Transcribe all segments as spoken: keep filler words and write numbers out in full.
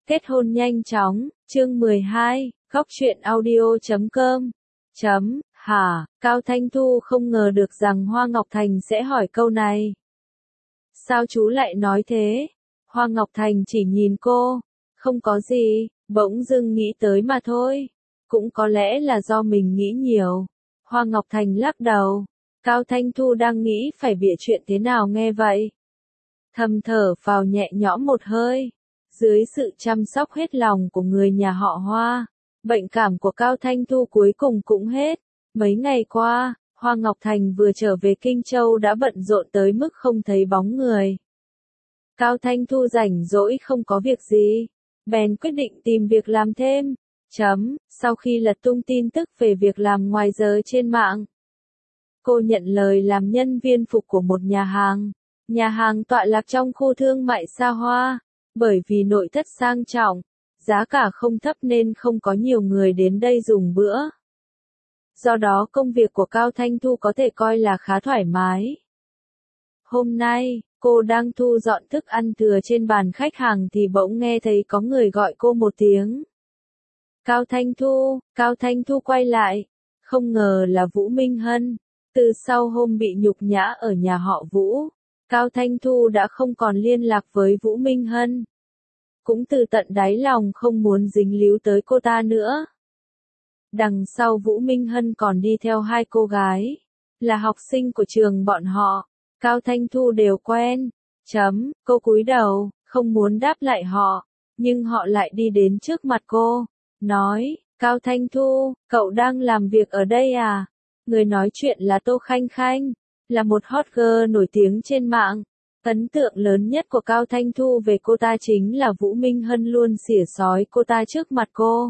Kết hôn nhanh chóng, chương mười hai, góc truyện audio chấm com. Chấm, hả, Cao Thanh Thu không ngờ được rằng Hoa Ngọc Thành sẽ hỏi câu này. Sao chú lại nói thế? Hoa Ngọc Thành chỉ nhìn cô, không có gì, bỗng dưng nghĩ tới mà thôi. Cũng có lẽ là do mình nghĩ nhiều. Hoa Ngọc Thành lắc đầu. Cao Thanh Thu đang nghĩ phải bịa chuyện thế nào nghe vậy. Thầm thở phào nhẹ nhõm một hơi. Dưới sự chăm sóc hết lòng của người nhà họ Hoa, bệnh cảm của Cao Thanh Thu cuối cùng cũng hết. Mấy ngày qua, Hoa Ngọc Thành vừa trở về Kinh Châu đã bận rộn tới mức không thấy bóng người. Cao Thanh Thu rảnh rỗi không có việc gì, bèn quyết định tìm việc làm thêm. Chấm, sau khi lật tung tin tức về việc làm ngoài giờ trên mạng, cô nhận lời làm nhân viên phục của một nhà hàng. Nhà hàng tọa lạc trong khu thương mại xa hoa. Bởi vì nội thất sang trọng, giá cả không thấp nên không có nhiều người đến đây dùng bữa. Do đó công việc của Cao Thanh Thu có thể coi là khá thoải mái. Hôm nay, cô đang thu dọn thức ăn thừa trên bàn khách hàng thì bỗng nghe thấy có người gọi cô một tiếng. Cao Thanh Thu, Cao Thanh Thu quay lại, không ngờ là Vũ Minh Hân. Từ sau hôm bị nhục nhã ở nhà họ Vũ, Cao Thanh Thu đã không còn liên lạc với Vũ Minh Hân. Cũng từ tận đáy lòng không muốn dính líu tới cô ta nữa. Đằng sau Vũ Minh Hân còn đi theo hai cô gái, là học sinh của trường bọn họ, Cao Thanh Thu đều quen. Chấm, cô cúi đầu, không muốn đáp lại họ, nhưng họ lại đi đến trước mặt cô, nói, Cao Thanh Thu, cậu đang làm việc ở đây à? Người nói chuyện là Tô Khanh Khanh, là một hot girl nổi tiếng trên mạng. Ấn tượng lớn nhất của Cao Thanh Thu về cô ta chính là Vũ Minh Hân luôn xỉa xói cô ta trước mặt cô.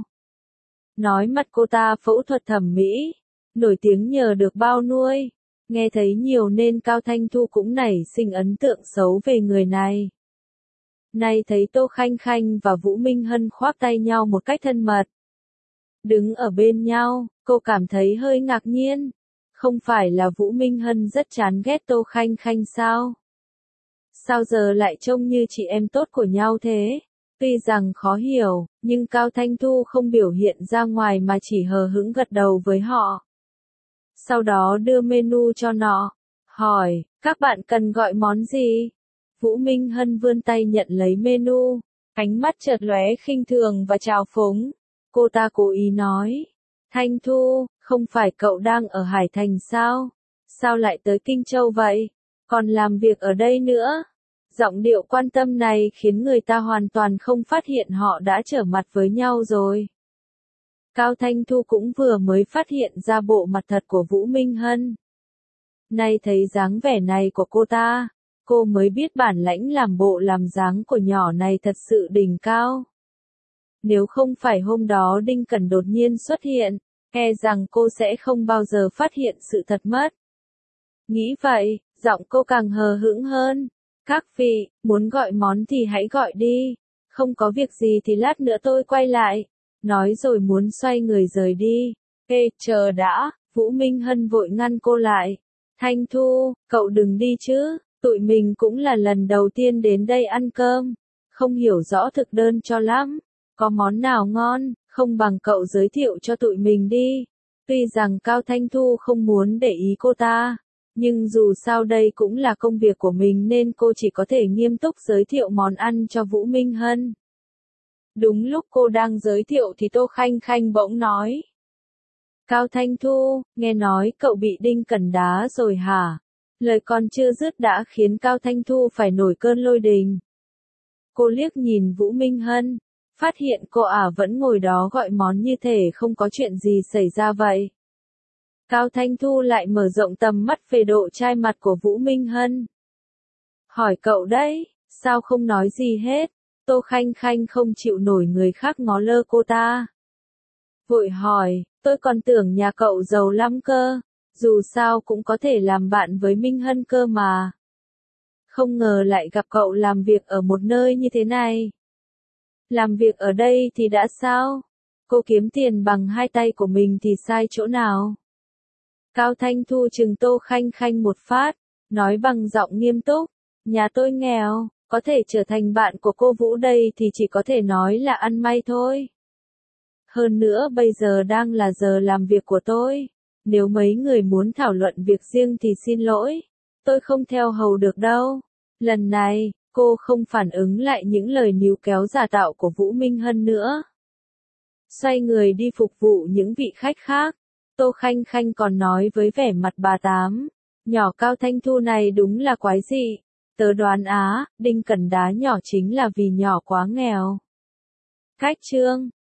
Nói mặt cô ta phẫu thuật thẩm mỹ, nổi tiếng nhờ được bao nuôi. Nghe thấy nhiều nên Cao Thanh Thu cũng nảy sinh ấn tượng xấu về người này. Nay thấy Tô Khanh Khanh và Vũ Minh Hân khoác tay nhau một cách thân mật, đứng ở bên nhau, cô cảm thấy hơi ngạc nhiên. Không phải là Vũ Minh Hân rất chán ghét Tô Khanh Khanh sao? Sao giờ lại trông như chị em tốt của nhau thế? Tuy rằng khó hiểu, nhưng Cao Thanh Thu không biểu hiện ra ngoài mà chỉ hờ hững gật đầu với họ. Sau đó đưa menu cho nọ, hỏi, các bạn cần gọi món gì? Vũ Minh Hân vươn tay nhận lấy menu, ánh mắt chợt lóe khinh thường và trào phúng. Cô ta cố ý nói, Thanh Thu, không phải cậu đang ở Hải Thành sao? Sao lại tới Kinh Châu vậy? Còn làm việc ở đây nữa? Giọng điệu quan tâm này khiến người ta hoàn toàn không phát hiện họ đã trở mặt với nhau rồi. Cao Thanh Thu cũng vừa mới phát hiện ra bộ mặt thật của Vũ Minh Hân. Nay thấy dáng vẻ này của cô ta, cô mới biết bản lãnh làm bộ làm dáng của nhỏ này thật sự đỉnh cao. Nếu không phải hôm đó Đinh Cẩn đột nhiên xuất hiện, e rằng cô sẽ không bao giờ phát hiện sự thật mất. Nghĩ vậy, giọng cô càng hờ hững hơn. Các vị, muốn gọi món thì hãy gọi đi. Không có việc gì thì lát nữa tôi quay lại. Nói rồi muốn xoay người rời đi. Ê, chờ đã, Vũ Minh Hân vội ngăn cô lại. Thanh Thu, cậu đừng đi chứ, tụi mình cũng là lần đầu tiên đến đây ăn cơm. Không hiểu rõ thực đơn cho lắm. Có món nào ngon, không bằng cậu giới thiệu cho tụi mình đi. Tuy rằng Cao Thanh Thu không muốn để ý cô ta, nhưng dù sao đây cũng là công việc của mình nên cô chỉ có thể nghiêm túc giới thiệu món ăn cho Vũ Minh Hân. Đúng lúc cô đang giới thiệu thì Tô Khanh Khanh bỗng nói. Cao Thanh Thu, nghe nói cậu bị Đinh Cẩn đá rồi hả? Lời còn chưa dứt đã khiến Cao Thanh Thu phải nổi cơn lôi đình. Cô liếc nhìn Vũ Minh Hân, phát hiện cô ả vẫn ngồi đó gọi món như thể không có chuyện gì xảy ra vậy. Cao Thanh Thu lại mở rộng tầm mắt về độ chai mặt của Vũ Minh Hân. Hỏi cậu đấy, sao không nói gì hết? Tô Khanh Khanh không chịu nổi người khác ngó lơ cô ta. Vội hỏi, tôi còn tưởng nhà cậu giàu lắm cơ, dù sao cũng có thể làm bạn với Minh Hân cơ mà. Không ngờ lại gặp cậu làm việc ở một nơi như thế này. Làm việc ở đây thì đã sao? Cô kiếm tiền bằng hai tay của mình thì sai chỗ nào? Cao Thanh Thu trừng Tô Khanh Khanh một phát, nói bằng giọng nghiêm túc, nhà tôi nghèo, Có thể trở thành bạn của cô Vũ đây thì chỉ có thể nói là ăn may thôi. Hơn nữa bây giờ đang là giờ làm việc của tôi. Nếu mấy người muốn thảo luận việc riêng thì xin lỗi. Tôi không theo hầu được đâu. Lần này, cô không phản ứng lại những lời níu kéo giả tạo của Vũ Minh Hân nữa. Xoay người đi phục vụ những vị khách khác. Tô Khanh Khanh còn nói với vẻ mặt bà Tám. Nhỏ Cao Thanh Thu này đúng là quái dị. Tớ đoán á, Đinh Cần đá nhỏ chính là vì nhỏ quá nghèo. Khách trương.